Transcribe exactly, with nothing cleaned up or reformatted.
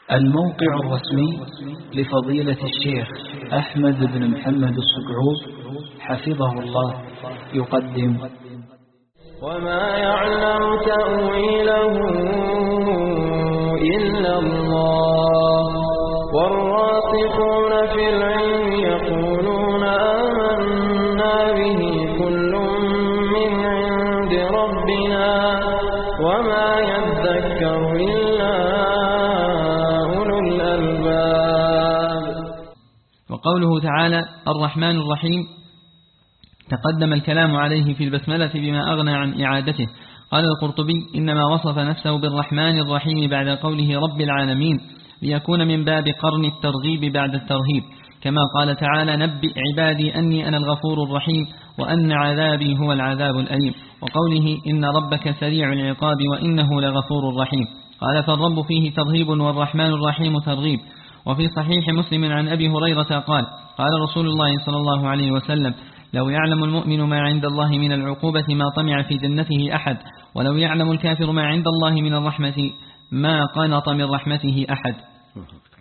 الموقع الرسمي لفضيلة الشيخ أحمد بن محمد السقعود حفظه الله يقدم: وما يعلم تأويله إلا الله، والراسخون في العلم يقولون آمنا به كل من عند ربنا وما يذكر إلا أولو الألباب. وقوله تعالى الرحمن الرحيم تقدم الكلام عليه في البسملة بما أغنى عن إعادته. قال القرطبي: إنما وصف نفسه بالرحمن الرحيم بعد قوله رب العالمين ليكون من باب قرن الترغيب بعد الترهيب، كما قال تعالى: نبئ عبادي أني أنا الغفور الرحيم وأن عذابي هو العذاب الأليم، وقوله إن ربك سريع العقاب وإنه لغفور رحيم. قال: فالرب فيه ترهيب والرحمن الرحيم ترغيب. وفي صحيح مسلم عن أبي هريرة قال: قال رسول الله صلى الله عليه وسلم: لو يعلم المؤمن ما عند الله من العقوبة ما طمع في جنته أحد، ولو يعلم الكافر ما عند الله من الرحمة ما قنط من رحمته أحد.